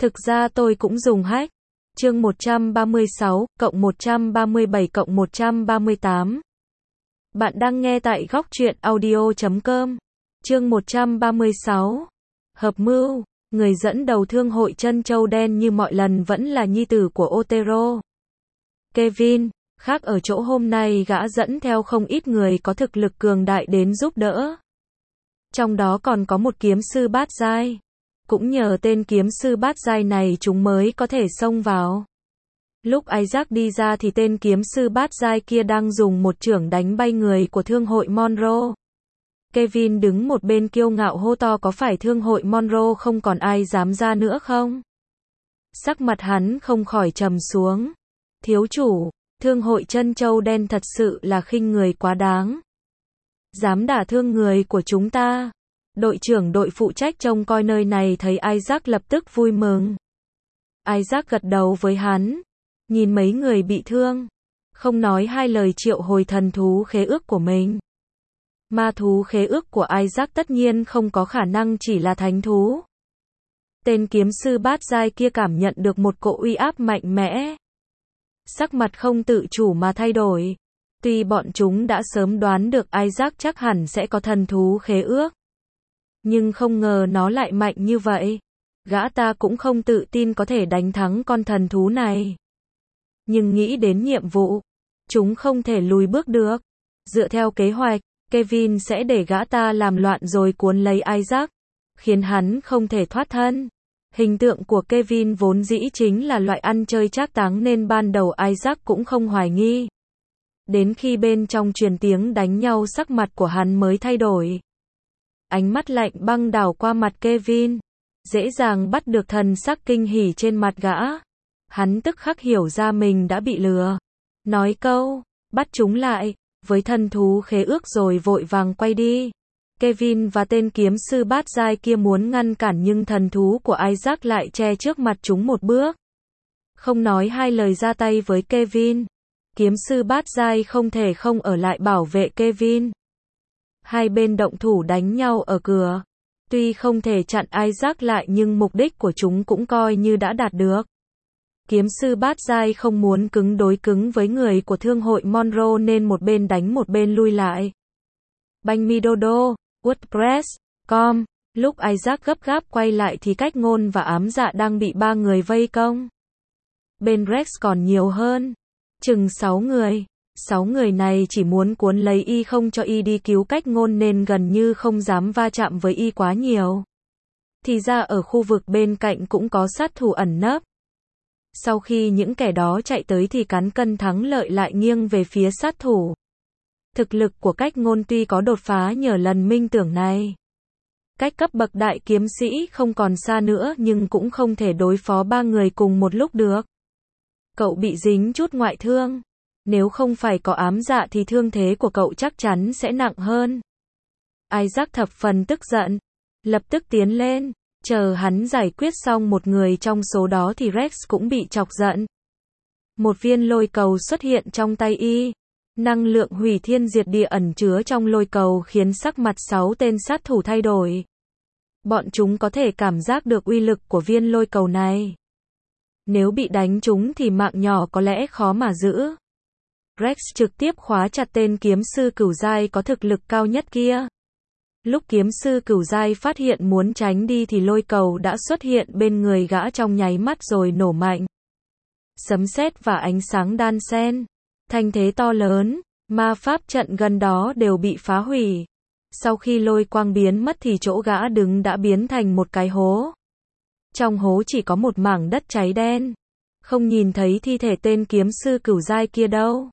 Thực ra tôi cũng dùng hack. Chương 136, cộng 137 cộng 138. Bạn đang nghe tại góc truyện audio.com. Chương 136. Hợp mưu. Người dẫn đầu thương hội chân châu đen như mọi lần vẫn là nhi tử của Otero. Kevin. Khác ở chỗ hôm nay gã dẫn theo không ít người có thực lực cường đại đến giúp đỡ. Trong đó còn có một kiếm sư bát giai. Cũng nhờ tên kiếm sư bát giai này chúng mới có thể xông vào. Lúc Isaac đi ra thì tên kiếm sư bát giai kia đang dùng một chưởng đánh bay người của thương hội Monroe. Kevin đứng một bên kiêu ngạo hô to, có phải thương hội Monroe không còn ai dám ra nữa không? Sắc mặt hắn không khỏi trầm xuống. Thiếu chủ, thương hội chân châu đen thật sự là khinh người quá đáng. Dám đả thương người của chúng ta. Đội trưởng đội phụ trách trông coi nơi này thấy Isaac lập tức vui mừng. Isaac gật đầu với hắn. Nhìn mấy người bị thương. Không nói hai lời triệu hồi thần thú khế ước của mình. Ma thú khế ước của Isaac tất nhiên không có khả năng chỉ là thánh thú. Tên kiếm sư bát giai kia cảm nhận được một cỗ uy áp mạnh mẽ. Sắc mặt không tự chủ mà thay đổi. Tuy bọn chúng đã sớm đoán được Isaac chắc hẳn sẽ có thần thú khế ước. Nhưng không ngờ nó lại mạnh như vậy. Gã ta cũng không tự tin có thể đánh thắng con thần thú này. Nhưng nghĩ đến nhiệm vụ, chúng không thể lùi bước được. Dựa theo kế hoạch, Kevin sẽ để gã ta làm loạn rồi cuốn lấy Isaac, khiến hắn không thể thoát thân. Hình tượng của Kevin vốn dĩ chính là loại ăn chơi trác táng nên ban đầu Isaac cũng không hoài nghi. Đến khi bên trong truyền tiếng đánh nhau sắc mặt của hắn mới thay đổi. Ánh mắt lạnh băng đảo qua mặt Kevin, dễ dàng bắt được thần sắc kinh hỉ trên mặt gã. Hắn tức khắc hiểu ra mình đã bị lừa. Nói câu, bắt chúng lại, với thần thú khế ước rồi vội vàng quay đi. Kevin và tên kiếm sư bát giai kia muốn ngăn cản nhưng thần thú của Isaac lại che trước mặt chúng một bước. Không nói hai lời ra tay với Kevin. Kiếm sư bát giai không thể không ở lại bảo vệ Kevin. Hai bên động thủ đánh nhau ở cửa. Tuy không thể chặn Isaac lại nhưng mục đích của chúng cũng coi như đã đạt được. Kiếm sư bát giai không muốn cứng đối cứng với người của thương hội Monroe nên một bên đánh một bên lui lại. Banh mi dodo, WordPress.com. Lúc Isaac gấp gáp quay lại thì Cách Ngôn và Ám Dạ đang bị 3 người vây công. Bên Rex còn nhiều hơn. Chừng 6 người. 6 người này chỉ muốn cuốn lấy y không cho y đi cứu Cách Ngôn nên gần như không dám va chạm với y quá nhiều. Thì ra ở khu vực bên cạnh cũng có sát thủ ẩn nấp. Sau khi những kẻ đó chạy tới thì cán cân thắng lợi lại nghiêng về phía sát thủ. Thực lực của Cách Ngôn tuy có đột phá nhờ lần minh tưởng này. Cách cấp bậc đại kiếm sĩ không còn xa nữa nhưng cũng không thể đối phó 3 người cùng một lúc được. Cậu bị dính chút ngoại thương. Nếu không phải có Ám Dạ thì thương thế của cậu chắc chắn sẽ nặng hơn. Isaac thập phần tức giận. Lập tức tiến lên. Chờ hắn giải quyết xong một người trong số đó thì Rex cũng bị chọc giận. Một viên lôi cầu xuất hiện trong tay y. Năng lượng hủy thiên diệt địa ẩn chứa trong lôi cầu khiến sắc mặt 6 tên sát thủ thay đổi. Bọn chúng có thể cảm giác được uy lực của viên lôi cầu này. Nếu bị đánh trúng thì mạng nhỏ có lẽ khó mà giữ. Rex trực tiếp khóa chặt tên kiếm sư cửu giai có thực lực cao nhất kia. Lúc kiếm sư cửu giai phát hiện muốn tránh đi thì lôi cầu đã xuất hiện bên người gã trong nháy mắt rồi nổ mạnh. Sấm sét và ánh sáng đan xen. Thanh thế to lớn, ma pháp trận gần đó đều bị phá hủy. Sau khi lôi quang biến mất thì chỗ gã đứng đã biến thành một cái hố. Trong hố chỉ có một mảng đất cháy đen. Không nhìn thấy thi thể tên kiếm sư cửu giai kia đâu.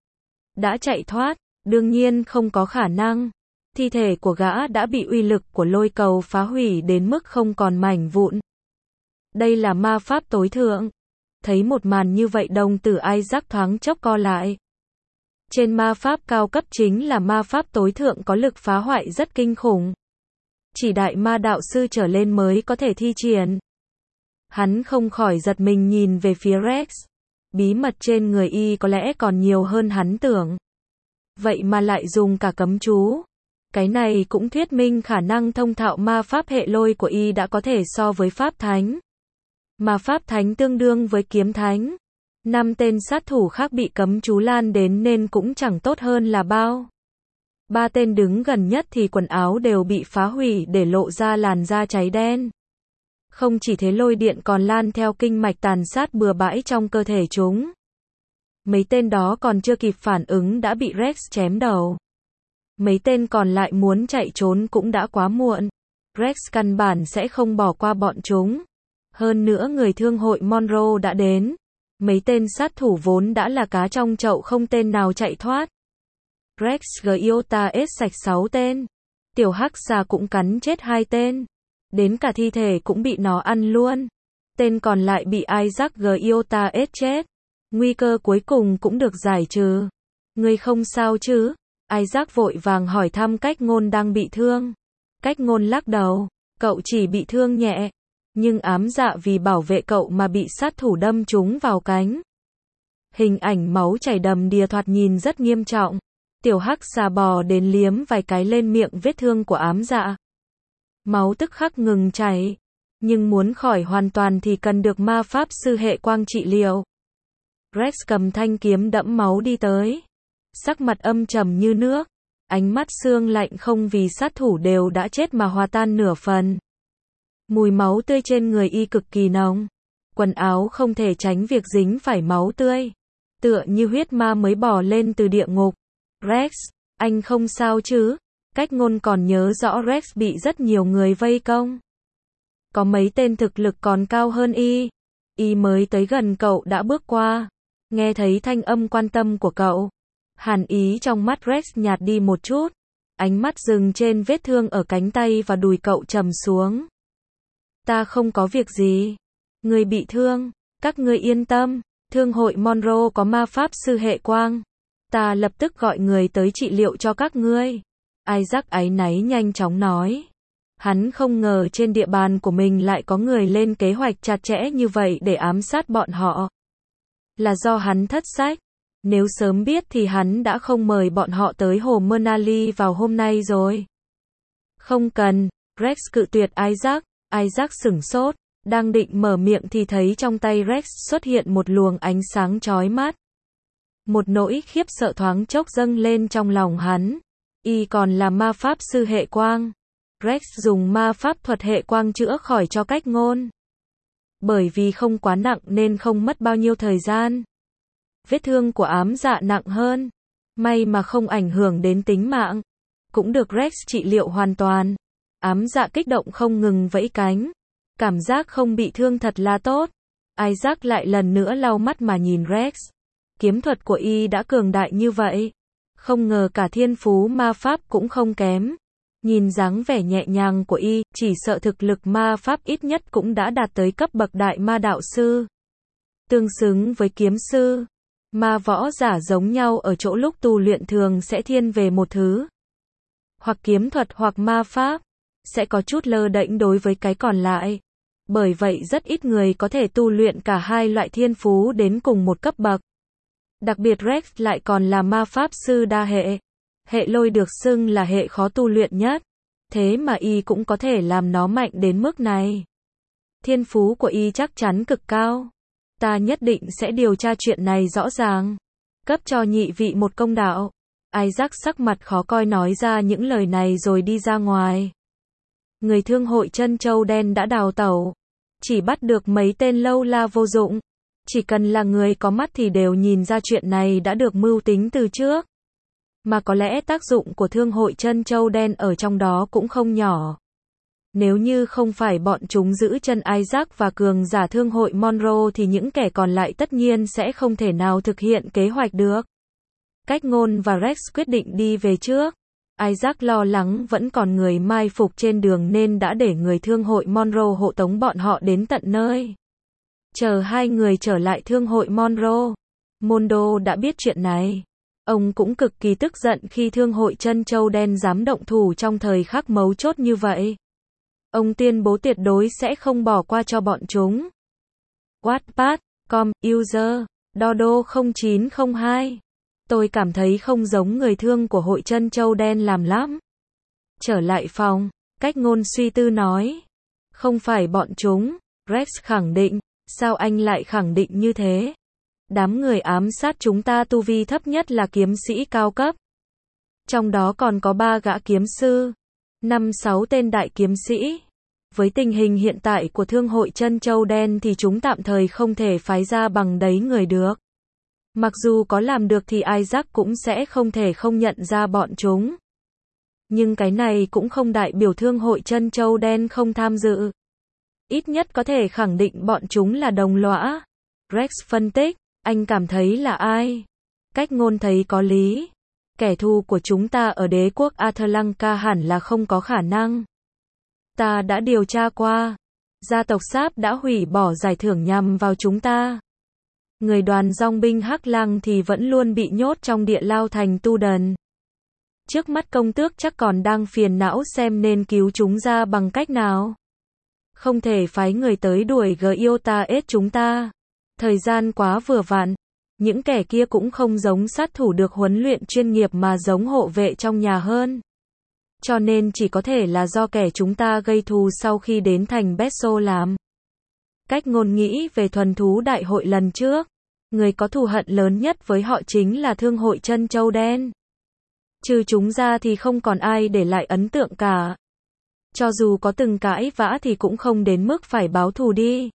Đã chạy thoát, đương nhiên không có khả năng. Thi thể của gã đã bị uy lực của lôi cầu phá hủy đến mức không còn mảnh vụn. Đây là ma pháp tối thượng. Thấy một màn như vậy đồng tử Isaac thoáng chốc co lại. Trên ma pháp cao cấp chính là ma pháp tối thượng có lực phá hoại rất kinh khủng. Chỉ đại ma đạo sư trở lên mới có thể thi triển. Hắn không khỏi giật mình nhìn về phía Rex. Bí mật trên người y có lẽ còn nhiều hơn hắn tưởng. Vậy mà lại dùng cả cấm chú. Cái này cũng thuyết minh khả năng thông thạo ma pháp hệ lôi của y đã có thể so với pháp thánh. Mà pháp thánh tương đương với kiếm thánh. 5 tên sát thủ khác bị cấm chú lan đến nên cũng chẳng tốt hơn là bao. 3 tên đứng gần nhất thì quần áo đều bị phá hủy để lộ ra làn da cháy đen. Không chỉ thế, lôi điện còn lan theo kinh mạch tàn sát bừa bãi trong cơ thể chúng. Mấy tên đó còn chưa kịp phản ứng đã bị Rex chém đầu. Mấy tên còn lại muốn chạy trốn cũng đã quá muộn. Rex căn bản sẽ không bỏ qua bọn chúng. Hơn nữa người thương hội Monroe đã đến. Mấy tên sát thủ vốn đã là cá trong chậu, không tên nào chạy thoát. Rex Giota ết sạch 6 tên. Tiểu hắc xà cũng cắn chết 2 tên. Đến cả thi thể cũng bị nó ăn luôn. Tên còn lại bị Isaac Giota ết chết. Nguy cơ cuối cùng cũng được giải trừ. Ngươi không sao chứ? Isaac vội vàng hỏi thăm Cách Ngôn đang bị thương. Cách Ngôn lắc đầu. Cậu chỉ bị thương nhẹ. Nhưng ám dạ vì bảo vệ cậu mà bị sát thủ đâm trúng vào cánh. Hình ảnh máu chảy đầm đìa thoạt nhìn rất nghiêm trọng. Tiểu hắc xà bò đến liếm vài cái lên miệng vết thương của ám dạ. Máu tức khắc ngừng chảy. Nhưng muốn khỏi hoàn toàn thì cần được ma pháp sư hệ quang trị liệu. Rex cầm thanh kiếm đẫm máu đi tới. Sắc mặt âm trầm như nước. Ánh mắt xương lạnh không vì sát thủ đều đã chết mà hòa tan nửa phần. Mùi máu tươi trên người y cực kỳ nồng. Quần áo không thể tránh việc dính phải máu tươi. Tựa như huyết ma mới bỏ lên từ địa ngục. Rex, anh không sao chứ? Cách Ngôn còn nhớ rõ Rex bị rất nhiều người vây công. Có mấy tên thực lực còn cao hơn y. Y mới tới gần cậu đã bước qua. Nghe thấy thanh âm quan tâm của cậu. Hàn ý trong mắt Rex nhạt đi một chút. Ánh mắt dừng trên vết thương ở cánh tay và đùi cậu trầm xuống. Ta không có việc gì. Người bị thương. Các ngươi yên tâm. Thương hội Monroe có ma pháp sư hệ quang. Ta lập tức gọi người tới trị liệu cho các ngươi. Isaac áy náy nhanh chóng nói. Hắn không ngờ trên địa bàn của mình lại có người lên kế hoạch chặt chẽ như vậy để ám sát bọn họ. Là do hắn thất sách. Nếu sớm biết thì hắn đã không mời bọn họ tới hồ Manali vào hôm nay rồi. Không cần. Rex cự tuyệt Isaac. Isaac sửng sốt. Đang định mở miệng thì thấy trong tay Rex xuất hiện một luồng ánh sáng chói mắt. Một nỗi khiếp sợ thoáng chốc dâng lên trong lòng hắn. Y còn là ma pháp sư hệ quang. Rex dùng ma pháp thuật hệ quang chữa khỏi cho Cách Ngôn. Bởi vì không quá nặng nên không mất bao nhiêu thời gian. Vết thương của ám dạ nặng hơn. May mà không ảnh hưởng đến tính mạng. Cũng được Rex trị liệu hoàn toàn. Ám dạ kích động không ngừng vẫy cánh. Cảm giác không bị thương thật là tốt. Isaac lại lần nữa lau mắt mà nhìn Rex. Kiếm thuật của y đã cường đại như vậy. Không ngờ cả thiên phú ma pháp cũng không kém. Nhìn dáng vẻ nhẹ nhàng của y, chỉ sợ thực lực ma pháp ít nhất cũng đã đạt tới cấp bậc đại ma đạo sư. Tương xứng với kiếm sư. Ma võ giả giống nhau ở chỗ lúc tu luyện thường sẽ thiên về một thứ. Hoặc kiếm thuật hoặc ma pháp. Sẽ có chút lơ đễnh đối với cái còn lại. Bởi vậy rất ít người có thể tu luyện cả hai loại thiên phú đến cùng một cấp bậc. Đặc biệt Rex lại còn là ma pháp sư đa hệ. Hệ lôi được xưng là hệ khó tu luyện nhất. Thế mà y cũng có thể làm nó mạnh đến mức này. Thiên phú của y chắc chắn cực cao. Ta nhất định sẽ điều tra chuyện này rõ ràng. Cấp cho nhị vị một công đạo. Isaac sắc mặt khó coi nói ra những lời này rồi đi ra ngoài. Người thương hội chân châu đen đã đào tẩu. Chỉ bắt được mấy tên lâu la vô dụng. Chỉ cần là người có mắt thì đều nhìn ra chuyện này đã được mưu tính từ trước. Mà có lẽ tác dụng của thương hội chân châu đen ở trong đó cũng không nhỏ. Nếu như không phải bọn chúng giữ chân Isaac và cường giả thương hội Monroe thì những kẻ còn lại tất nhiên sẽ không thể nào thực hiện kế hoạch được. Cách Ngôn và Rex quyết định đi về trước. Isaac lo lắng vẫn còn người mai phục trên đường nên đã để người thương hội Monroe hộ tống bọn họ đến tận nơi. Chờ hai người trở lại thương hội Monroe. Mondo đã biết chuyện này. Ông cũng cực kỳ tức giận khi thương hội chân châu đen dám động thủ trong thời khắc mấu chốt như vậy. Ông tuyên bố tuyệt đối sẽ không bỏ qua cho bọn chúng. Wattpad.com, user, Dodo0902. Tôi cảm thấy không giống người thương của hội chân châu đen làm lắm. Trở lại phòng, Cách Ngôn suy tư nói. Không phải bọn chúng. Rex khẳng định, sao anh lại khẳng định như thế? Đám người ám sát chúng ta tu vi thấp nhất là kiếm sĩ cao cấp. Trong đó còn có 3 gã kiếm sư, 5-6 tên đại kiếm sĩ. Với tình hình hiện tại của Thương hội Trân Châu Đen thì chúng tạm thời không thể phái ra bằng đấy người được. Mặc dù có làm được thì Isaac cũng sẽ không thể không nhận ra bọn chúng. Nhưng cái này cũng không đại biểu Thương hội Trân Châu Đen không tham dự. Ít nhất có thể khẳng định bọn chúng là đồng lõa. Rex phân tích, anh cảm thấy là ai? Cách ngôn thấy có lý. Kẻ thù của chúng ta ở đế quốc Athlanka hẳn là không có khả năng. Ta đã điều tra qua. Gia tộc Sáp đã hủy bỏ giải thưởng nhằm vào chúng ta. Người đoàn dòng binh Hắc Lăng thì vẫn luôn bị nhốt trong địa lao thành Tu Đần. Trước mắt công tước chắc còn đang phiền não xem nên cứu chúng ra bằng cách nào. Không thể phái người tới đuổi Giota ết chúng ta. Thời gian quá vừa vặn. Những kẻ kia cũng không giống sát thủ được huấn luyện chuyên nghiệp mà giống hộ vệ trong nhà hơn. Cho nên chỉ có thể là do kẻ chúng ta gây thù sau khi đến thành Besso làm. Cách ngôn nghĩ về thuần thú đại hội lần trước. Người có thù hận lớn nhất với họ chính là Thương hội Trân Châu Đen. Trừ chúng ra thì không còn ai để lại ấn tượng cả. Cho dù có từng cãi vã thì cũng không đến mức phải báo thù đi.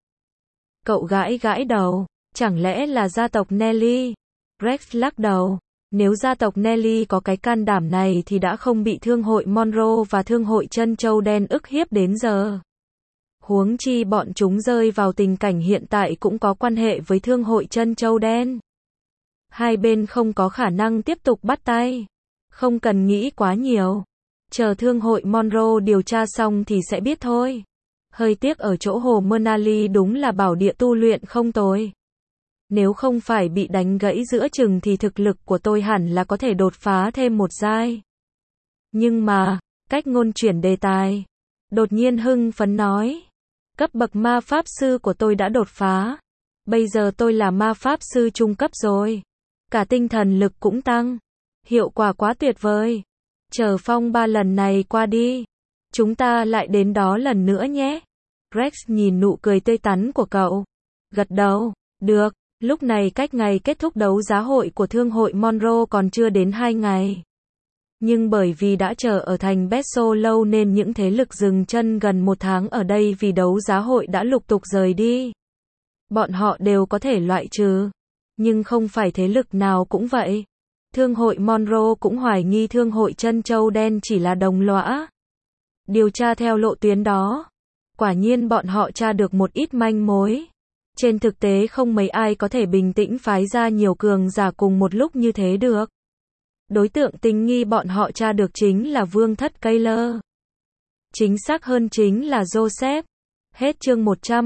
Cậu gãi đầu. Chẳng lẽ là gia tộc Nelly? Rex lắc đầu. Nếu gia tộc Nelly có cái can đảm này thì đã không bị Thương hội Monroe và Thương hội Trân Châu Đen ức hiếp đến giờ. Huống chi bọn chúng rơi vào tình cảnh hiện tại cũng có quan hệ với Thương hội Trân Châu Đen. Hai bên không có khả năng tiếp tục bắt tay. Không cần nghĩ quá nhiều. Chờ Thương hội Monroe điều tra xong thì sẽ biết thôi. Hơi tiếc ở chỗ hồ Manali đúng là bảo địa tu luyện không tồi. Nếu không phải bị đánh gãy giữa chừng thì thực lực của tôi hẳn là có thể đột phá thêm một giai. Nhưng mà, cách ngôn chuyển đề tài. Đột nhiên hưng phấn nói. Cấp bậc ma pháp sư của tôi đã đột phá. Bây giờ tôi là ma pháp sư trung cấp rồi. Cả tinh thần lực cũng tăng. Hiệu quả quá tuyệt vời. Chờ phong 3 lần này qua đi. Chúng ta lại đến đó lần nữa nhé. Rex nhìn nụ cười tươi tắn của cậu. Gật đầu. Được. Lúc này cách ngày kết thúc đấu giá hội của Thương hội Monroe còn chưa đến 2 ngày. Nhưng bởi vì đã chờ ở thành Besso lâu nên những thế lực dừng chân gần 1 tháng ở đây vì đấu giá hội đã lục tục rời đi. Bọn họ đều có thể loại trừ. Nhưng không phải thế lực nào cũng vậy. Thương hội Monroe cũng hoài nghi Thương hội Trân Châu Đen chỉ là đồng lõa. Điều tra theo lộ tuyến đó. Quả nhiên bọn họ tra được một ít manh mối. Trên thực tế không mấy ai có thể bình tĩnh phái ra nhiều cường giả cùng một lúc như thế được. Đối tượng tình nghi bọn họ tra được chính là vương thất Taylor. Chính xác hơn chính là Joseph. Hết chương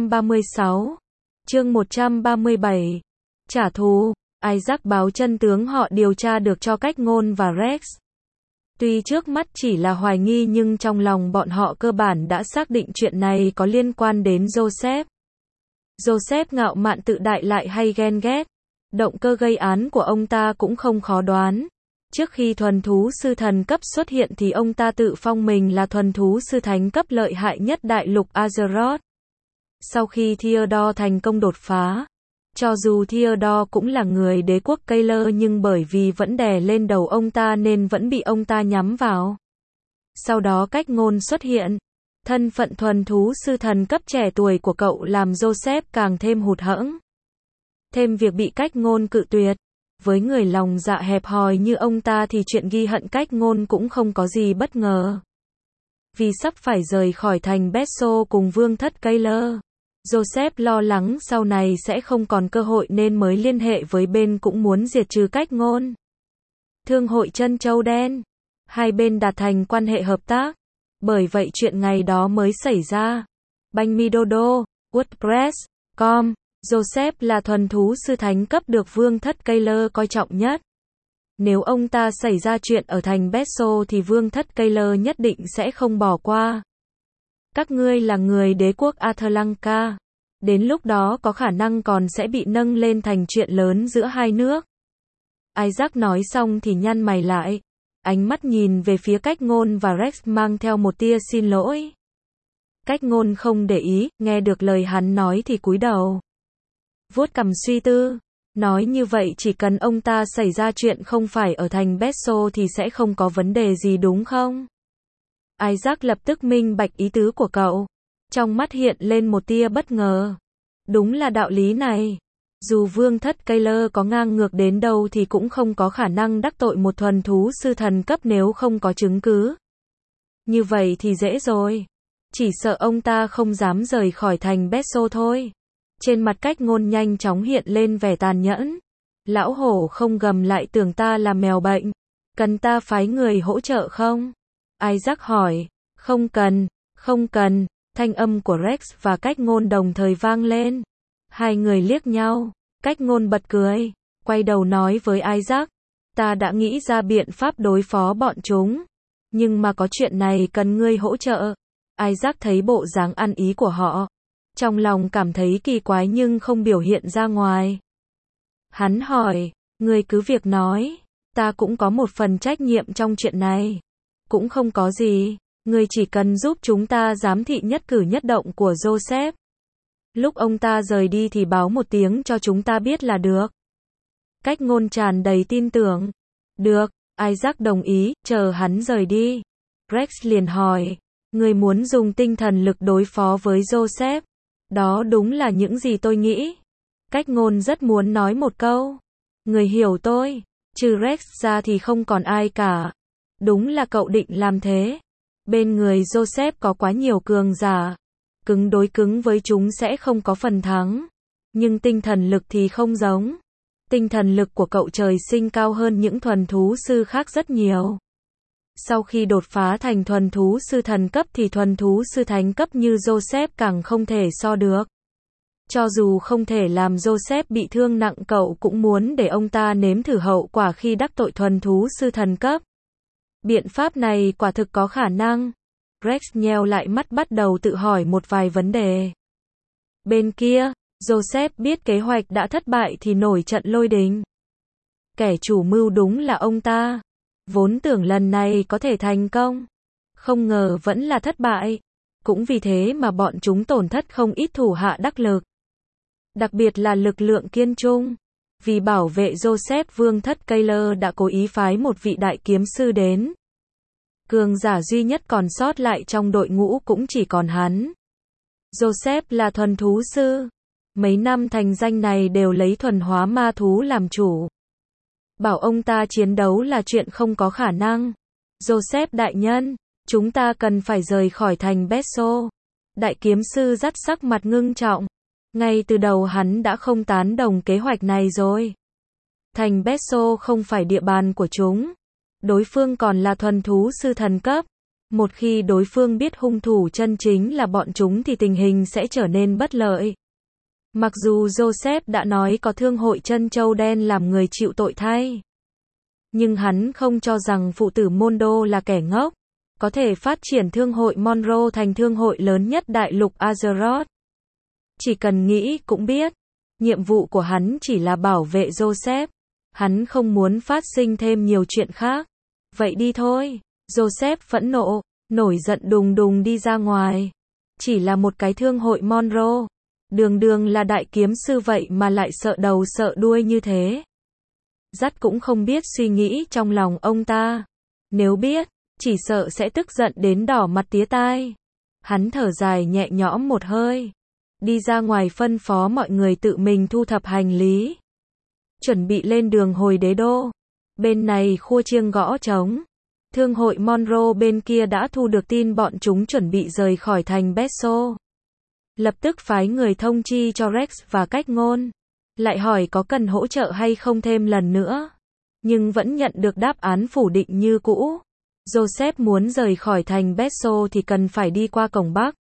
136. Chương 137. Trả thù. Isaac báo chân tướng họ điều tra được cho cách ngôn và Rex. Tuy trước mắt chỉ là hoài nghi nhưng trong lòng bọn họ cơ bản đã xác định chuyện này có liên quan đến Joseph. Joseph ngạo mạn tự đại lại hay ghen ghét. Động cơ gây án của ông ta cũng không khó đoán. Trước khi thuần thú sư thần cấp xuất hiện thì ông ta tự phong mình là thuần thú sư thánh cấp lợi hại nhất đại lục Azeroth. Sau khi Theodore thành công đột phá, cho dù Theodore cũng là người đế quốc Taylor nhưng bởi vì vẫn đè lên đầu ông ta nên vẫn bị ông ta nhắm vào. Sau đó cách ngôn xuất hiện. Thân phận thuần thú sư thần cấp trẻ tuổi của cậu làm Joseph càng thêm hụt hẫng. Thêm việc bị cách ngôn cự tuyệt. Với người lòng dạ hẹp hòi như ông ta thì chuyện ghi hận cách ngôn cũng không có gì bất ngờ. Vì sắp phải rời khỏi thành Besso cùng vương thất Taylor, Joseph lo lắng sau này sẽ không còn cơ hội nên mới liên hệ với bên cũng muốn diệt trừ cách ngôn. Thương hội Trân Châu Đen. Hai bên đạt thành quan hệ hợp tác. Bởi vậy chuyện ngày đó mới xảy ra. Banh Midodo, WordPress.com. Joseph là thuần thú sư thánh cấp được vương thất Taylor coi trọng nhất. Nếu ông ta xảy ra chuyện ở thành Besso thì vương thất Taylor nhất định sẽ không bỏ qua. Các ngươi là người đế quốc Athlanka. Đến lúc đó có khả năng còn sẽ bị nâng lên thành chuyện lớn giữa hai nước. Isaac nói xong thì nhăn mày lại. Ánh mắt nhìn về phía cách ngôn và Rex mang theo một tia xin lỗi. Cách Ngôn không để ý, nghe được lời hắn nói thì cúi đầu. Vuốt cằm suy tư. Nói như vậy chỉ cần ông ta xảy ra chuyện không phải ở thành Besso thì sẽ không có vấn đề gì đúng không? Isaac lập tức minh bạch ý tứ của cậu. Trong mắt hiện lên một tia bất ngờ. Đúng là đạo lý này. Dù vương thất Keller có ngang ngược đến đâu thì cũng không có khả năng đắc tội một thuần thú sư thần cấp nếu không có chứng cứ. Như vậy thì dễ rồi. Chỉ sợ ông ta không dám rời khỏi thành Besso thôi. Trên mặt Cách Ngôn nhanh chóng hiện lên vẻ tàn nhẫn. Lão hổ không gầm lại tưởng ta là mèo bệnh. Cần ta phái người hỗ trợ không? Isaac hỏi. Không cần, không cần. Thanh âm của Rex và Cách Ngôn đồng thời vang lên. Hai người liếc nhau. Cách Ngôn bật cười. Quay đầu nói với Isaac. Ta đã nghĩ ra biện pháp đối phó bọn chúng. Nhưng mà có chuyện này cần ngươi hỗ trợ. Isaac thấy bộ dáng ăn ý của họ. Trong lòng cảm thấy kỳ quái nhưng không biểu hiện ra ngoài. Hắn hỏi, ngươi cứ việc nói, ta cũng có một phần trách nhiệm trong chuyện này. Cũng không có gì, ngươi chỉ cần giúp chúng ta giám thị nhất cử nhất động của Joseph. Lúc ông ta rời đi thì báo một tiếng cho chúng ta biết là được. Cách Ngôn tràn đầy tin tưởng. Được, Isaac đồng ý, chờ hắn rời đi. Rex liền hỏi, ngươi muốn dùng tinh thần lực đối phó với Joseph? Đó đúng là những gì tôi nghĩ. Cách Ngôn rất muốn nói một câu. Người hiểu tôi, trừ Rex ra thì không còn ai cả. Đúng là cậu định làm thế. Bên người Joseph có quá nhiều cường giả. Cứng đối cứng với chúng sẽ không có phần thắng. Nhưng tinh thần lực thì không giống. Tinh thần lực của cậu trời sinh cao hơn những thuần thú sư khác rất nhiều. Sau khi đột phá thành thuần thú sư thần cấp thì thuần thú sư thánh cấp như Joseph càng không thể so được. Cho dù không thể làm Joseph bị thương nặng cậu cũng muốn để ông ta nếm thử hậu quả khi đắc tội thuần thú sư thần cấp. Biện pháp này quả thực có khả năng. Rex nheo lại mắt bắt đầu tự hỏi một vài vấn đề. Bên kia, Joseph biết kế hoạch đã thất bại thì nổi trận lôi đình. Kẻ chủ mưu đúng là ông ta. Vốn tưởng lần này có thể thành công. Không ngờ vẫn là thất bại. Cũng vì thế mà bọn chúng tổn thất không ít thủ hạ đắc lực. Đặc biệt là lực lượng kiên trung. Vì bảo vệ Joseph, vương thất Keller đã cố ý phái một vị đại kiếm sư đến. Cường giả duy nhất còn sót lại trong đội ngũ cũng chỉ còn hắn. Joseph là thuần thú sư. Mấy năm thành danh này đều lấy thuần hóa ma thú làm chủ. Bảo ông ta chiến đấu là chuyện không có khả năng. Joseph đại nhân, chúng ta cần phải rời khỏi thành Besso. Đại kiếm sư dắt sắc mặt ngưng trọng. Ngay từ đầu hắn đã không tán đồng kế hoạch này rồi. Thành Besso không phải địa bàn của chúng. Đối phương còn là thuần thú sư thần cấp. Một khi đối phương biết hung thủ chân chính là bọn chúng thì tình hình sẽ trở nên bất lợi. Mặc dù Joseph đã nói có thương hội chân châu đen làm người chịu tội thay. Nhưng hắn không cho rằng phụ tử Mondo là kẻ ngốc. Có thể phát triển thương hội Monroe thành thương hội lớn nhất đại lục Azeroth. Chỉ cần nghĩ cũng biết. Nhiệm vụ của hắn chỉ là bảo vệ Joseph. Hắn không muốn phát sinh thêm nhiều chuyện khác. Vậy đi thôi. Joseph phẫn nộ, nổi giận đùng đùng đi ra ngoài. Chỉ là một cái thương hội Monroe. Đường đường là đại kiếm sư vậy mà lại sợ đầu sợ đuôi như thế. Dắt cũng không biết suy nghĩ trong lòng ông ta. Nếu biết, chỉ sợ sẽ tức giận đến đỏ mặt tía tai. Hắn thở dài nhẹ nhõm một hơi. Đi ra ngoài phân phó mọi người tự mình thu thập hành lý. Chuẩn bị lên đường hồi đế đô. Bên này khua chiêng gõ trống. Thương hội Monroe bên kia đã thu được tin bọn chúng chuẩn bị rời khỏi thành Besso. Lập tức phái người thông chi cho Rex và Cách Ngôn. Lại hỏi có cần hỗ trợ hay không thêm lần nữa. Nhưng vẫn nhận được đáp án phủ định như cũ. Joseph muốn rời khỏi thành Besso thì cần phải đi qua cổng Bắc.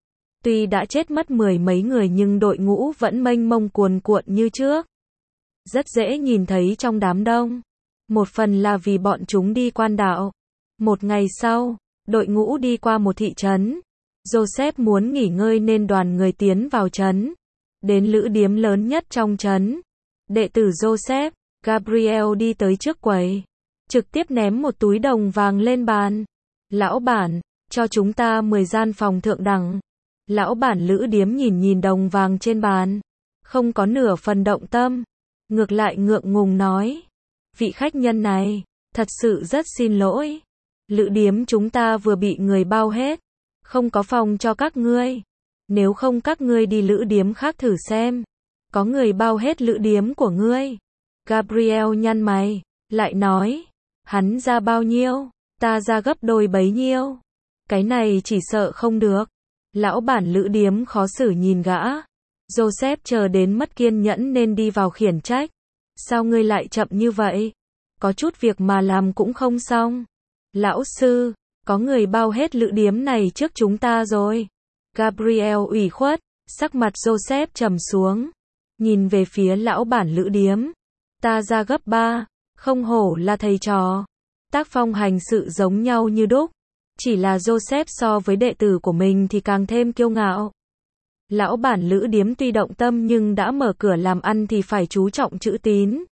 Tuy đã chết mất mười mấy người nhưng đội ngũ vẫn mênh mông cuồn cuộn như trước. Rất dễ nhìn thấy trong đám đông. Một phần là vì bọn chúng đi quan đạo. Một ngày sau, đội ngũ đi qua một thị trấn. Joseph muốn nghỉ ngơi nên đoàn người tiến vào trấn. Đến lữ điếm lớn nhất trong trấn. Đệ tử Joseph, Gabriel đi tới trước quầy. Trực tiếp ném một túi đồng vàng lên bàn. Lão bản, cho chúng ta 10 gian phòng thượng đẳng. Lão bản lữ điếm nhìn nhìn đồng vàng trên bàn, không có nửa phần động tâm, ngược lại ngượng ngùng nói, vị khách nhân này, thật sự rất xin lỗi, lữ điếm chúng ta vừa bị người bao hết, không có phòng cho các ngươi, nếu không các ngươi đi lữ điếm khác thử xem, có người bao hết lữ điếm của ngươi. Gabriel nhăn mày, lại nói, hắn ra bao nhiêu, ta ra gấp đôi bấy nhiêu, cái này chỉ sợ không được. Lão bản lữ điếm khó xử nhìn gã. Joseph chờ đến mất kiên nhẫn nên đi vào khiển trách. Sao ngươi lại chậm như vậy? Có chút việc mà làm cũng không xong. Lão sư, có người bao hết lữ điếm này trước chúng ta rồi. Gabriel ủy khuất, sắc mặt Joseph trầm xuống. Nhìn về phía lão bản lữ điếm. Ta ra gấp 3, không hổ là thầy trò. Tác phong hành sự giống nhau như đúc. Chỉ là Joseph so với đệ tử của mình thì càng thêm kiêu ngạo. Lão bản lữ điếm tuy động tâm nhưng đã mở cửa làm ăn thì phải chú trọng chữ tín.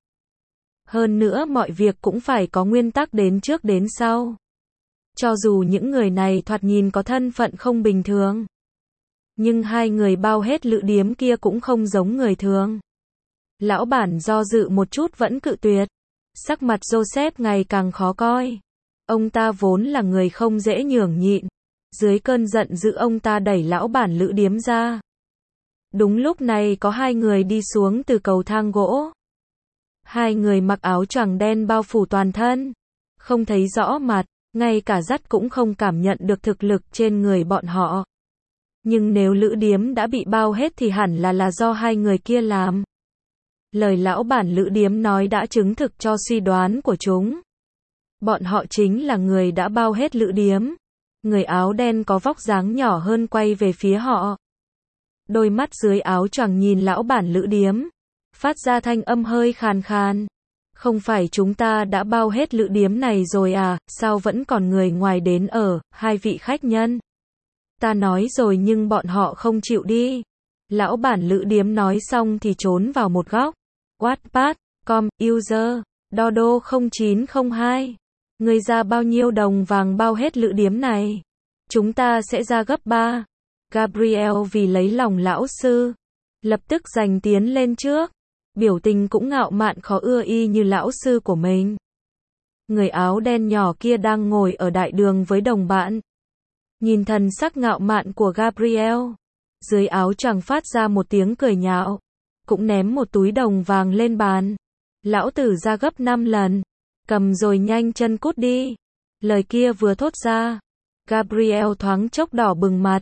Hơn nữa mọi việc cũng phải có nguyên tắc đến trước đến sau. Cho dù những người này thoạt nhìn có thân phận không bình thường. Nhưng hai người bao hết lữ điếm kia cũng không giống người thường. Lão bản do dự một chút vẫn cự tuyệt. Sắc mặt Joseph ngày càng khó coi. Ông ta vốn là người không dễ nhường nhịn. Dưới cơn giận dữ ông ta đẩy lão bản lữ điếm ra. Đúng lúc này có hai người đi xuống từ cầu thang gỗ. Hai người mặc áo choàng đen bao phủ toàn thân. Không thấy rõ mặt, ngay cả dắt cũng không cảm nhận được thực lực trên người bọn họ. Nhưng nếu lữ điếm đã bị bao hết thì hẳn là do hai người kia làm. Lời lão bản lữ điếm nói đã chứng thực cho suy đoán của chúng. Bọn họ chính là người đã bao hết lữ điếm. Người áo đen có vóc dáng nhỏ hơn quay về phía họ. Đôi mắt dưới áo choàng nhìn lão bản lữ điếm. Phát ra thanh âm hơi khàn khàn. Không phải chúng ta đã bao hết lữ điếm này rồi à, sao vẫn còn người ngoài đến ở, hai vị khách nhân. Ta nói rồi nhưng bọn họ không chịu đi. Lão bản lữ điếm nói xong thì trốn vào một góc. Wattpad.com, user, Dodo 0902. Người ra bao nhiêu đồng vàng bao hết lữ điếm này? Chúng ta sẽ ra gấp 3. Gabriel vì lấy lòng lão sư, lập tức giành tiến lên trước. Biểu tình cũng ngạo mạn khó ưa y như lão sư của mình. Người áo đen nhỏ kia đang ngồi ở đại đường với đồng bạn. Nhìn thần sắc ngạo mạn của Gabriel. Dưới áo choàng phát ra một tiếng cười nhạo. Cũng ném một túi đồng vàng lên bàn. Lão tử ra gấp 5 lần. Cầm rồi nhanh chân cút đi. Lời kia vừa thốt ra. Gabriel thoáng chốc đỏ bừng mặt.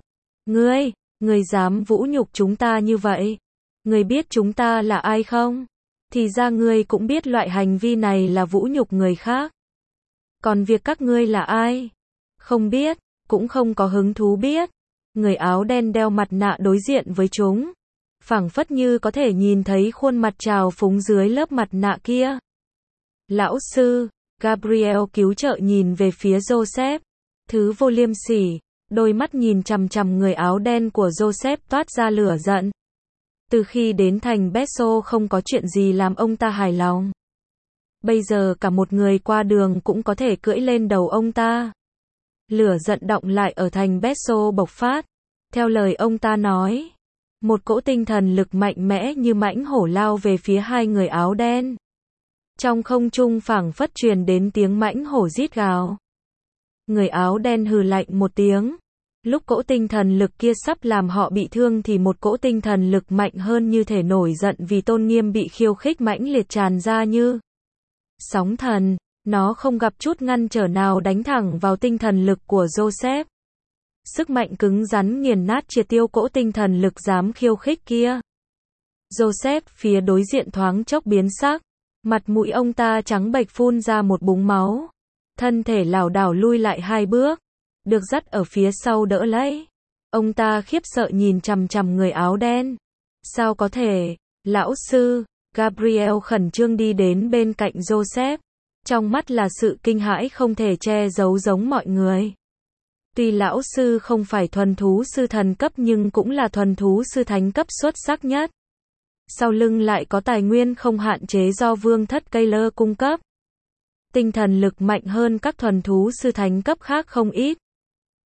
Ngươi dám vũ nhục chúng ta như vậy. Ngươi biết chúng ta là ai không? Thì ra ngươi cũng biết loại hành vi này là vũ nhục người khác. Còn việc các ngươi là ai? Không biết, cũng không có hứng thú biết. Người áo đen đeo mặt nạ đối diện với chúng. Phảng phất như có thể nhìn thấy khuôn mặt trào phúng dưới lớp mặt nạ kia. Lão sư, Gabriel cứu trợ nhìn về phía Joseph. Thứ vô liêm sỉ, đôi mắt nhìn chằm chằm người áo đen của Joseph toát ra lửa giận. Từ khi đến thành Besso không có chuyện gì làm ông ta hài lòng. Bây giờ cả một người qua đường cũng có thể cưỡi lên đầu ông ta. Lửa giận động lại ở thành Besso bộc phát. Theo lời ông ta nói, một cỗ tinh thần lực mạnh mẽ như mãnh hổ lao về phía hai người áo đen. Trong không trung phảng phất truyền đến tiếng mãnh hổ rít gào. Người áo đen hừ lạnh một tiếng. Lúc cỗ tinh thần lực kia sắp làm họ bị thương thì một cỗ tinh thần lực mạnh hơn như thể nổi giận vì tôn nghiêm bị khiêu khích mãnh liệt tràn ra như sóng thần. Nó không gặp chút ngăn trở nào đánh thẳng vào tinh thần lực của Joseph. Sức mạnh cứng rắn nghiền nát triệt tiêu cỗ tinh thần lực dám khiêu khích kia. Joseph phía đối diện thoáng chốc biến sắc. Mặt mũi ông ta trắng bệch phun ra một búng máu. Thân thể lảo đảo lui lại 2 bước. Được dắt ở phía sau đỡ lấy. Ông ta khiếp sợ nhìn chằm chằm người áo đen. Sao có thể? Lão sư, Gabriel khẩn trương đi đến bên cạnh Joseph. Trong mắt là sự kinh hãi không thể che giấu giống mọi người. Tuy lão sư không phải thuần thú sư thần cấp nhưng cũng là thuần thú sư thánh cấp xuất sắc nhất. Sau lưng lại có tài nguyên không hạn chế do vương thất Taylor cung cấp. Tinh thần lực mạnh hơn các thuần thú sư thánh cấp khác không ít.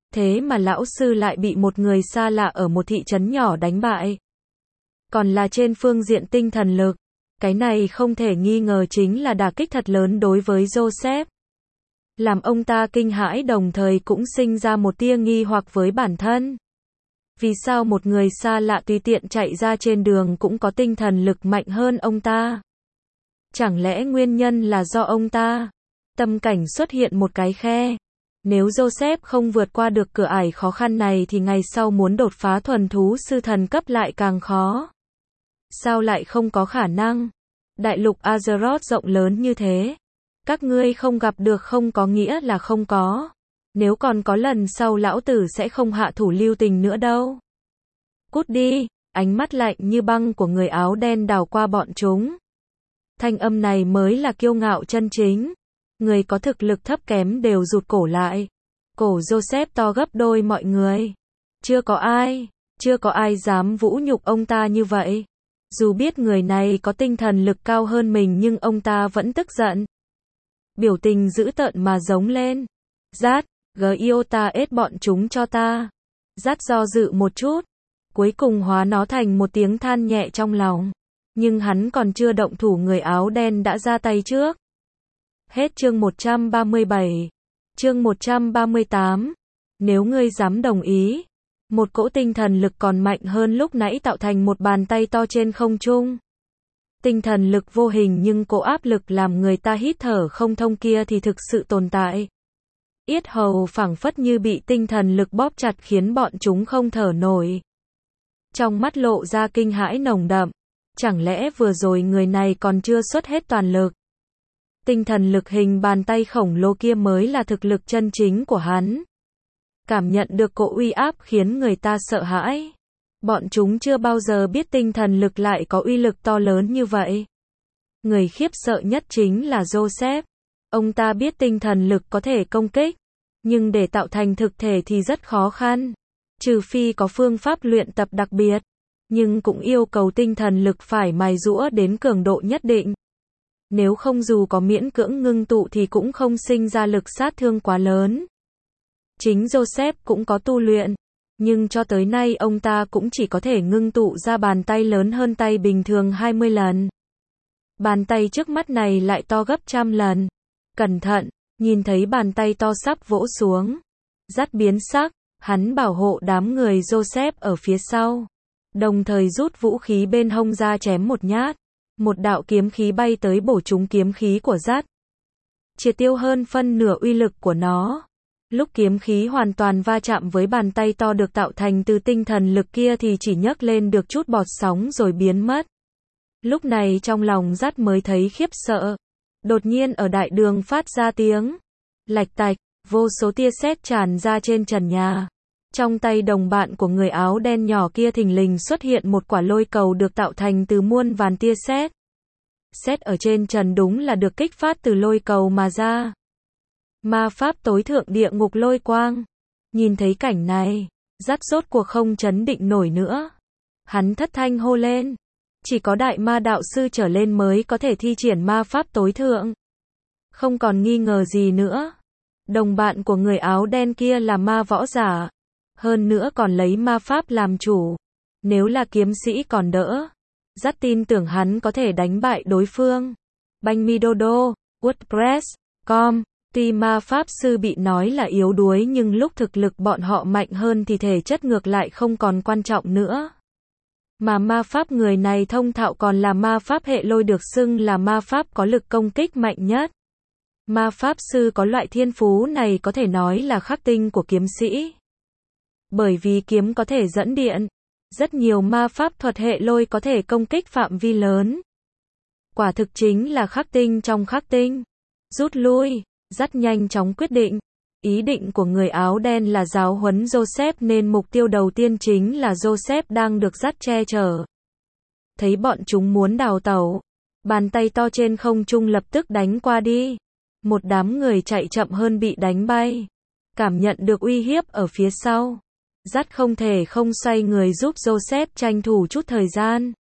Thế mà lão sư lại bị một người xa lạ ở một thị trấn nhỏ đánh bại. Còn là trên phương diện tinh thần lực. Cái này không thể nghi ngờ chính là đả kích thật lớn đối với Joseph. Làm ông ta kinh hãi đồng thời cũng sinh ra một tia nghi hoặc với bản thân. Vì sao một người xa lạ tùy tiện chạy ra trên đường cũng có tinh thần lực mạnh hơn ông ta? Chẳng lẽ nguyên nhân là do ông ta? Tâm cảnh xuất hiện một cái khe. Nếu Joseph không vượt qua được cửa ải khó khăn này thì ngày sau muốn đột phá thuần thú sư thần cấp lại càng khó. Sao lại không có khả năng? Đại lục Azeroth rộng lớn như thế. Các ngươi không gặp được không có nghĩa là không có. Nếu còn có lần sau lão tử sẽ không hạ thủ lưu tình nữa đâu. Cút đi, ánh mắt lạnh như băng của người áo đen đảo qua bọn chúng. Thanh âm này mới là kiêu ngạo chân chính. Người có thực lực thấp kém đều rụt cổ lại. Cổ Joseph to gấp đôi mọi người. Chưa có ai dám vũ nhục ông ta như vậy. Dù biết người này có tinh thần lực cao hơn mình nhưng ông ta vẫn tức giận. Biểu tình dữ tợn mà giống lên. Rát, Giota ết bọn chúng cho ta. Rát do dự một chút. Cuối cùng hóa nó thành một tiếng than nhẹ trong lòng. Nhưng hắn còn chưa động thủ người áo đen đã ra tay trước. Hết chương 137. Chương 138. Nếu ngươi dám đồng ý. Một cỗ tinh thần lực còn mạnh hơn lúc nãy tạo thành một bàn tay to trên không trung. Tinh thần lực vô hình nhưng cỗ áp lực làm người ta hít thở không thông kia thì thực sự tồn tại. Yết hầu phảng phất như bị tinh thần lực bóp chặt khiến bọn chúng không thở nổi. Trong mắt lộ ra kinh hãi nồng đậm. Chẳng lẽ vừa rồi người này còn chưa xuất hết toàn lực? Tinh thần lực hình bàn tay khổng lồ kia mới là thực lực chân chính của hắn. Cảm nhận được cỗ uy áp khiến người ta sợ hãi. Bọn chúng chưa bao giờ biết tinh thần lực lại có uy lực to lớn như vậy. Người khiếp sợ nhất chính là Joseph. Ông ta biết tinh thần lực có thể công kích, nhưng để tạo thành thực thể thì rất khó khăn. Trừ phi có phương pháp luyện tập đặc biệt, nhưng cũng yêu cầu tinh thần lực phải mài giũa đến cường độ nhất định. Nếu không dù có miễn cưỡng ngưng tụ thì cũng không sinh ra lực sát thương quá lớn. Chính Joseph cũng có tu luyện, nhưng cho tới nay ông ta cũng chỉ có thể ngưng tụ ra bàn tay lớn hơn tay bình thường 20 lần. Bàn tay trước mắt này lại to gấp 100 lần. Cẩn thận, nhìn thấy bàn tay to sắp vỗ xuống. Dắt biến sắc, hắn bảo hộ đám người Joseph ở phía sau. Đồng thời rút vũ khí bên hông ra chém một nhát. Một đạo kiếm khí bay tới bổ trúng kiếm khí của dắt. Triệt tiêu hơn phân nửa uy lực của nó. Lúc kiếm khí hoàn toàn va chạm với bàn tay to được tạo thành từ tinh thần lực kia thì chỉ nhấc lên được chút bọt sóng rồi biến mất. Lúc này trong lòng dắt mới thấy khiếp sợ. Đột nhiên ở đại đường phát ra tiếng lạch tạch, vô số tia sét tràn ra trên trần nhà. Trong tay đồng bạn của người áo đen nhỏ kia thình lình xuất hiện một quả lôi cầu được tạo thành từ muôn vàn tia sét. Sét ở trên trần đúng là được kích phát từ lôi cầu mà ra. Ma pháp tối thượng địa ngục lôi quang. Nhìn thấy cảnh này, dắt rốt cuộc không trấn định nổi nữa. Hắn thất thanh hô lên. Chỉ có đại ma đạo sư trở lên mới có thể thi triển ma pháp tối thượng. Không còn nghi ngờ gì nữa. Đồng bạn của người áo đen kia là ma võ giả. Hơn nữa còn lấy ma pháp làm chủ. Nếu là kiếm sĩ còn đỡ. Dắt tin tưởng hắn có thể đánh bại đối phương. Banh mi dodo, WordPress.com. Tuy ma pháp sư bị nói là yếu đuối nhưng lúc thực lực bọn họ mạnh hơn thì thể chất ngược lại không còn quan trọng nữa. Mà ma pháp người này thông thạo còn là ma pháp hệ lôi được xưng là ma pháp có lực công kích mạnh nhất. Ma pháp sư có loại thiên phú này có thể nói là khắc tinh của kiếm sĩ. Bởi vì kiếm có thể dẫn điện, rất nhiều ma pháp thuật hệ lôi có thể công kích phạm vi lớn. Quả thực chính là khắc tinh trong khắc tinh. Rút lui, dắt nhanh chóng quyết định. Ý định của người áo đen là giáo huấn Joseph nên mục tiêu đầu tiên chính là Joseph đang được dắt che chở. Thấy bọn chúng muốn đào tẩu, bàn tay to trên không trung lập tức đánh qua đi. Một đám người chạy chậm hơn bị đánh bay. Cảm nhận được uy hiếp ở phía sau. Dắt không thể không xoay người giúp Joseph tranh thủ chút thời gian.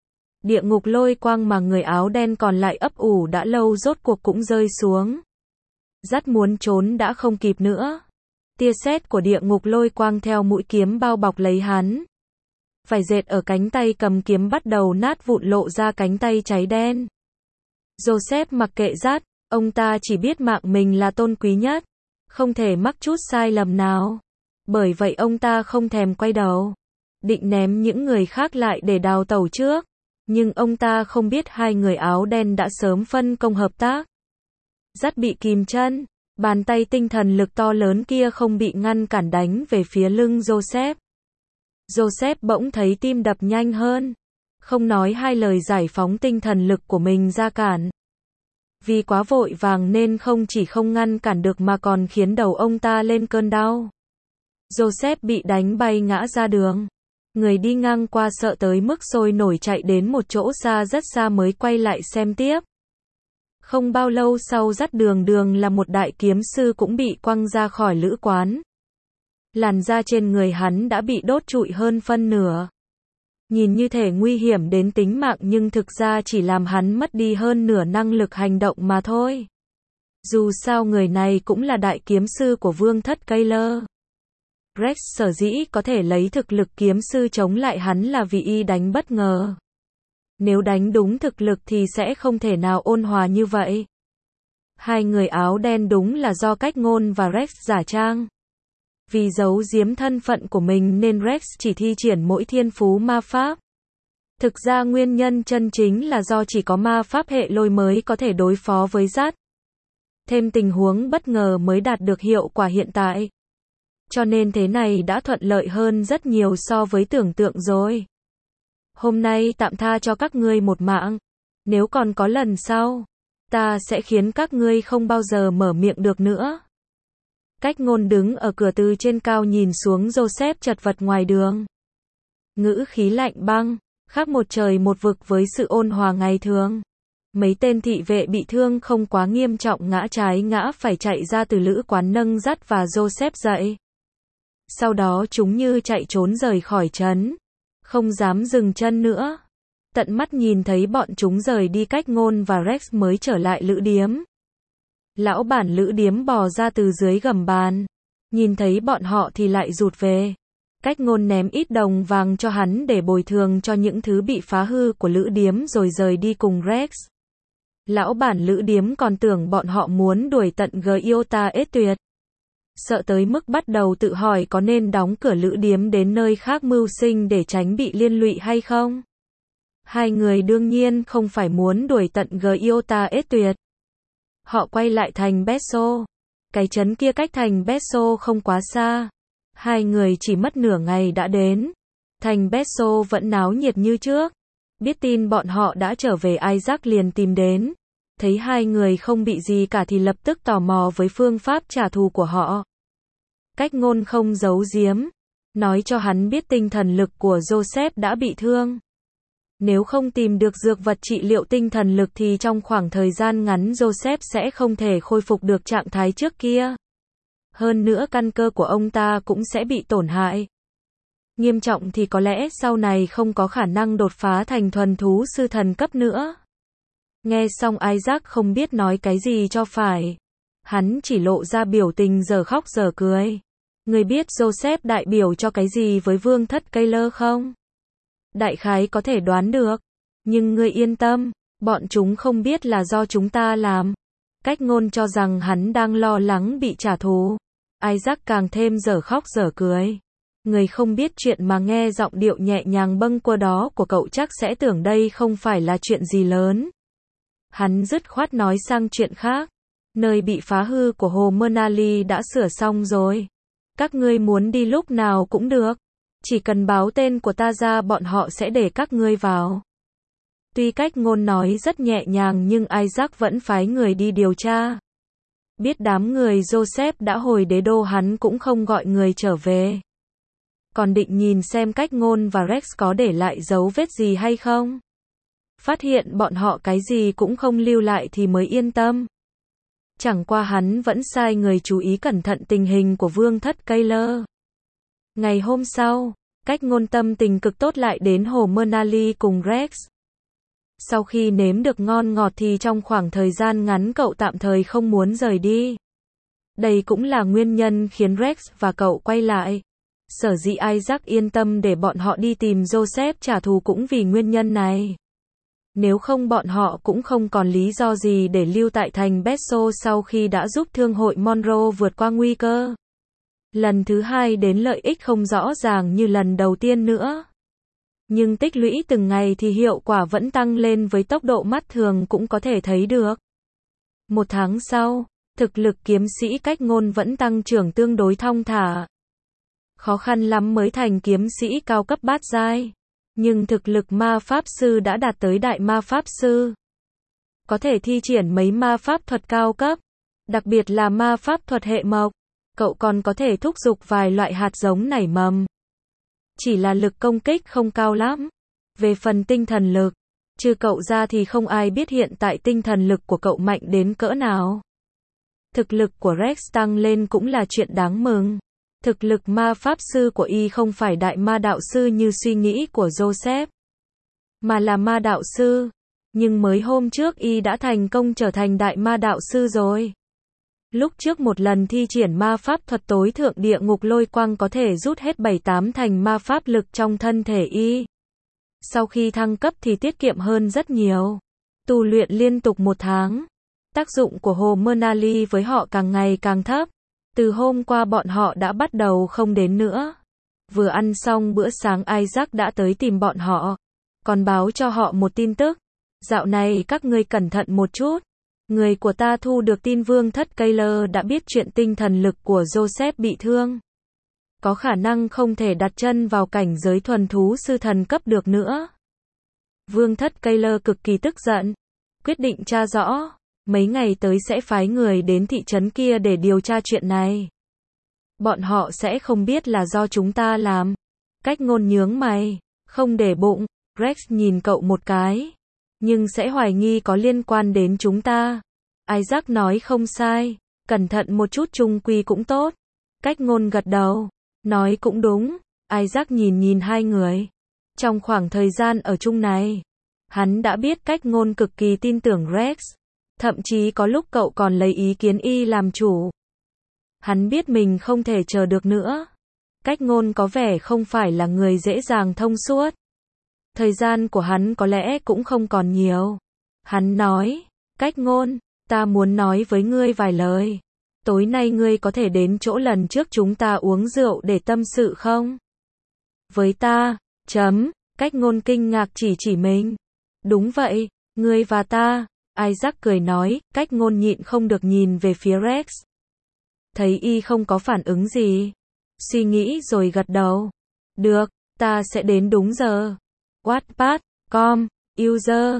Địa ngục lôi quang mà người áo đen còn lại ấp ủ đã lâu rốt cuộc cũng rơi xuống. Dắt muốn trốn đã không kịp nữa. Tia sét của địa ngục lôi quang theo mũi kiếm bao bọc lấy hắn. Vải dệt ở cánh tay cầm kiếm bắt đầu nát vụn lộ ra cánh tay cháy đen. Joseph mặc kệ rát, ông ta chỉ biết mạng mình là tôn quý nhất, không thể mắc chút sai lầm nào. Bởi vậy ông ta không thèm quay đầu, định ném những người khác lại để đào tẩu trước. Nhưng ông ta không biết hai người áo đen đã sớm phân công hợp tác. Rát bị kìm chân, bàn tay tinh thần lực to lớn kia không bị ngăn cản đánh về phía lưng Joseph. Joseph bỗng thấy tim đập nhanh hơn, không nói hai lời giải phóng tinh thần lực của mình ra cản. Vì quá vội vàng nên không chỉ không ngăn cản được mà còn khiến đầu ông ta lên cơn đau. Joseph bị đánh bay ngã ra đường. Người đi ngang qua sợ tới mức sôi nổi chạy đến một chỗ xa rất xa mới quay lại xem tiếp. Không bao lâu sau dắt đường là một đại kiếm sư cũng bị quăng ra khỏi lữ quán. Làn da trên người hắn đã bị đốt trụi hơn phân nửa. Nhìn như thể nguy hiểm đến tính mạng nhưng thực ra chỉ làm hắn mất đi hơn nửa năng lực hành động mà thôi. Dù sao người này cũng là đại kiếm sư của vương thất Keller. Rex sở dĩ có thể lấy thực lực kiếm sư chống lại hắn là vì y đánh bất ngờ. Nếu đánh đúng thực lực thì sẽ không thể nào ôn hòa như vậy. Hai người áo đen đúng là do Cách Ngôn và Rex giả trang. Vì giấu giếm thân phận của mình nên Rex chỉ thi triển mỗi thiên phú ma pháp. Thực ra nguyên nhân chân chính là do chỉ có ma pháp hệ lôi mới có thể đối phó với Rát. Thêm tình huống bất ngờ mới đạt được hiệu quả hiện tại. Cho nên thế này đã thuận lợi hơn rất nhiều so với tưởng tượng rồi. Hôm nay tạm tha cho các ngươi một mạng. Nếu còn có lần sau, ta sẽ khiến các ngươi không bao giờ mở miệng được nữa. Cách Ngôn đứng ở cửa từ trên cao nhìn xuống Joseph chật vật ngoài đường. Ngữ khí lạnh băng, khác một trời một vực với sự ôn hòa ngày thường. Mấy tên thị vệ bị thương không quá nghiêm trọng ngã trái ngã phải chạy ra từ lữ quán nâng Rát và Joseph dậy. Sau đó chúng như chạy trốn rời khỏi trấn, không dám dừng chân nữa. Tận mắt nhìn thấy bọn chúng rời đi, Cách Ngôn và Rex mới trở lại lữ điếm. Lão bản lữ điếm bò ra từ dưới gầm bàn, nhìn thấy bọn họ thì lại rụt về. Cách Ngôn ném ít đồng vàng cho hắn để bồi thường cho những thứ bị phá hư của lữ điếm rồi rời đi cùng Rex. Lão bản lữ điếm còn tưởng bọn họ muốn đuổi tận Giota ết tuyệt. Sợ tới mức bắt đầu tự hỏi có nên đóng cửa lữ điếm đến nơi khác mưu sinh để tránh bị liên lụy hay không. Hai người đương nhiên không phải muốn đuổi tận Giota ết tuyệt. Họ quay lại thành Besso. Cái trấn kia cách thành Besso không quá xa. Hai người chỉ mất nửa ngày đã đến. Thành Besso vẫn náo nhiệt như trước. Biết tin bọn họ đã trở về, Isaac liền tìm đến. Thấy hai người không bị gì cả thì lập tức tò mò với phương pháp trả thù của họ. Cách Ngôn không giấu giếm, nói cho hắn biết tinh thần lực của Joseph đã bị thương. Nếu không tìm được dược vật trị liệu tinh thần lực thì trong khoảng thời gian ngắn Joseph sẽ không thể khôi phục được trạng thái trước kia. Hơn nữa căn cơ của ông ta cũng sẽ bị tổn hại. Nghiêm trọng thì có lẽ sau này không có khả năng đột phá thành thuần thú sư thần cấp nữa. Nghe xong Isaac không biết nói cái gì cho phải. Hắn chỉ lộ ra biểu tình giờ khóc giờ cười. Người biết Joseph đại biểu cho cái gì với vương thất Keller không? Đại khái có thể đoán được. Nhưng ngươi yên tâm, bọn chúng không biết là do chúng ta làm. Cách Ngôn cho rằng hắn đang lo lắng bị trả thù. Isaac càng thêm giờ khóc giờ cười. Người không biết chuyện mà nghe giọng điệu nhẹ nhàng bâng quơ đó của cậu chắc sẽ tưởng đây không phải là chuyện gì lớn. Hắn dứt khoát nói sang chuyện khác. Nơi bị phá hư của hồ Mernali đã sửa xong rồi. Các ngươi muốn đi lúc nào cũng được. Chỉ cần báo tên của ta ra bọn họ sẽ để các ngươi vào. Tuy Cách Ngôn nói rất nhẹ nhàng nhưng Isaac vẫn phái người đi điều tra. Biết đám người Joseph đã hồi đế đô hắn cũng không gọi người trở về. Còn định nhìn xem Cách Ngôn và Rex có để lại dấu vết gì hay không. Phát hiện bọn họ cái gì cũng không lưu lại thì mới yên tâm. Chẳng qua hắn vẫn sai người chú ý cẩn thận tình hình của vương thất Keller. Ngày hôm sau, Cách Ngôn tâm tình cực tốt lại đến hồ Mernali cùng Rex. Sau khi nếm được ngon ngọt thì trong khoảng thời gian ngắn cậu tạm thời không muốn rời đi. Đây cũng là nguyên nhân khiến Rex và cậu quay lại. Sở dĩ Isaac yên tâm để bọn họ đi tìm Joseph trả thù cũng vì nguyên nhân này. Nếu không bọn họ cũng không còn lý do gì để lưu tại thành Besso sau khi đã giúp thương hội Monroe vượt qua nguy cơ. Lần thứ hai đến lợi ích không rõ ràng như lần đầu tiên nữa. Nhưng tích lũy từng ngày thì hiệu quả vẫn tăng lên với tốc độ mắt thường cũng có thể thấy được. 1 tháng sau, thực lực kiếm sĩ Cách Ngôn vẫn tăng trưởng tương đối thong thả. Khó khăn lắm mới thành kiếm sĩ cao cấp bát giai. Nhưng thực lực ma pháp sư đã đạt tới đại ma pháp sư. Có thể thi triển mấy ma pháp thuật cao cấp. Đặc biệt là ma pháp thuật hệ mộc. Cậu còn có thể thúc giục vài loại hạt giống nảy mầm. Chỉ là lực công kích không cao lắm. Về phần tinh thần lực, trừ cậu ra thì không ai biết hiện tại tinh thần lực của cậu mạnh đến cỡ nào. Thực lực của Rex tăng lên cũng là chuyện đáng mừng. Thực lực ma pháp sư của y không phải đại ma đạo sư như suy nghĩ của Joseph, mà là ma đạo sư. Nhưng mới hôm trước y đã thành công trở thành đại ma đạo sư rồi. Lúc trước một lần thi triển ma pháp thuật tối thượng địa ngục lôi quang có thể rút hết 7-8 thành ma pháp lực trong thân thể y. Sau khi thăng cấp thì tiết kiệm hơn rất nhiều. Tu luyện liên tục 1 tháng. Tác dụng của hồ Mernali với họ càng ngày càng thấp. Từ hôm qua bọn họ đã bắt đầu không đến nữa. Vừa ăn xong bữa sáng Isaac đã tới tìm bọn họ. Còn báo cho họ một tin tức. Dạo này các ngươi cẩn thận một chút. Người của ta thu được tin Vương thất Keller đã biết chuyện tinh thần lực của Joseph bị thương. Có khả năng không thể đặt chân vào cảnh giới thuần thú sư thần cấp được nữa. Vương thất Keller cực kỳ tức giận. Quyết định tra rõ. Mấy ngày tới sẽ phái người đến thị trấn kia để điều tra chuyện này. Bọn họ sẽ không biết là do chúng ta làm. Cách Ngôn nhướng mày. Không để bụng. Rex nhìn cậu một cái. Nhưng sẽ hoài nghi có liên quan đến chúng ta. Isaac nói không sai. Cẩn thận một chút chung quy cũng tốt. Cách Ngôn gật đầu. Nói cũng đúng. Isaac nhìn hai người. Trong khoảng thời gian ở chung này, hắn đã biết Cách Ngôn cực kỳ tin tưởng Rex. Thậm chí có lúc cậu còn lấy ý kiến y làm chủ. Hắn biết mình không thể chờ được nữa. Cách Ngôn có vẻ không phải là người dễ dàng thông suốt. Thời gian của hắn có lẽ cũng không còn nhiều. Hắn nói, Cách Ngôn, ta muốn nói với ngươi vài lời. Tối nay ngươi có thể đến chỗ lần trước chúng ta uống rượu để tâm sự không? Với ta, Cách Ngôn kinh ngạc chỉ mình. Đúng vậy, ngươi và ta. Isaac cười nói, Cách Ngôn nhịn không được nhìn về phía Rex. Thấy y không có phản ứng gì. Suy nghĩ rồi gật đầu. Được, ta sẽ đến đúng giờ. Wattpad.com, user,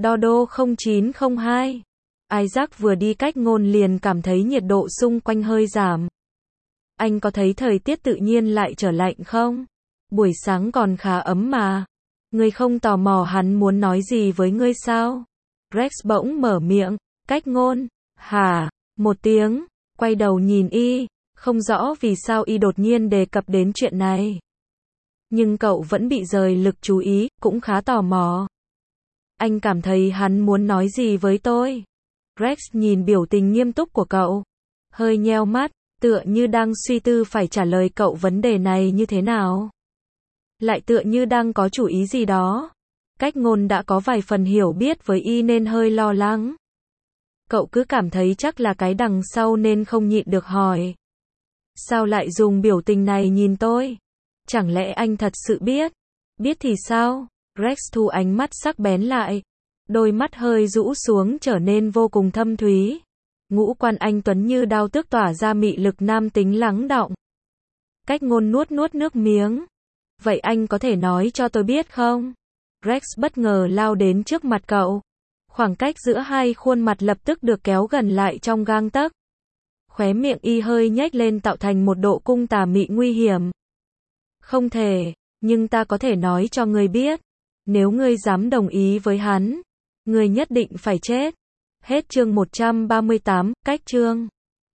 Dodo0902. Isaac vừa đi Cách Ngôn liền cảm thấy nhiệt độ xung quanh hơi giảm. Anh có thấy thời tiết tự nhiên lại trở lạnh không? Buổi sáng còn khá ấm mà. Ngươi không tò mò hắn muốn nói gì với ngươi sao? Rex bỗng mở miệng. Cách Ngôn, hả? Một tiếng, quay đầu nhìn y, không rõ vì sao y đột nhiên đề cập đến chuyện này. Nhưng cậu vẫn bị rời lực chú ý, cũng khá tò mò. Anh cảm thấy hắn muốn nói gì với tôi? Rex nhìn biểu tình nghiêm túc của cậu, hơi nheo mắt, tựa như đang suy tư phải trả lời cậu vấn đề này như thế nào. Lại tựa như đang có chủ ý gì đó. Cách Ngôn đã có vài phần hiểu biết với y nên hơi lo lắng. Cậu cứ cảm thấy chắc là cái đằng sau nên không nhịn được hỏi. Sao lại dùng biểu tình này nhìn tôi? Chẳng lẽ anh thật sự biết? Biết thì sao? Rex thu ánh mắt sắc bén lại. Đôi mắt hơi rũ xuống trở nên vô cùng thâm thúy. Ngũ quan anh tuấn như đao tước tỏa ra mị lực nam tính lắng đọng. Cách Ngôn nuốt nước miếng. Vậy anh có thể nói cho tôi biết không? Rex bất ngờ lao đến trước mặt cậu. Khoảng cách giữa hai khuôn mặt lập tức được kéo gần lại trong gang tấc. Khóe miệng y hơi nhếch lên tạo thành một độ cung tà mị nguy hiểm. Không thể, nhưng ta có thể nói cho ngươi biết. Nếu ngươi dám đồng ý với hắn, ngươi nhất định phải chết. Hết chương 138, cách chương.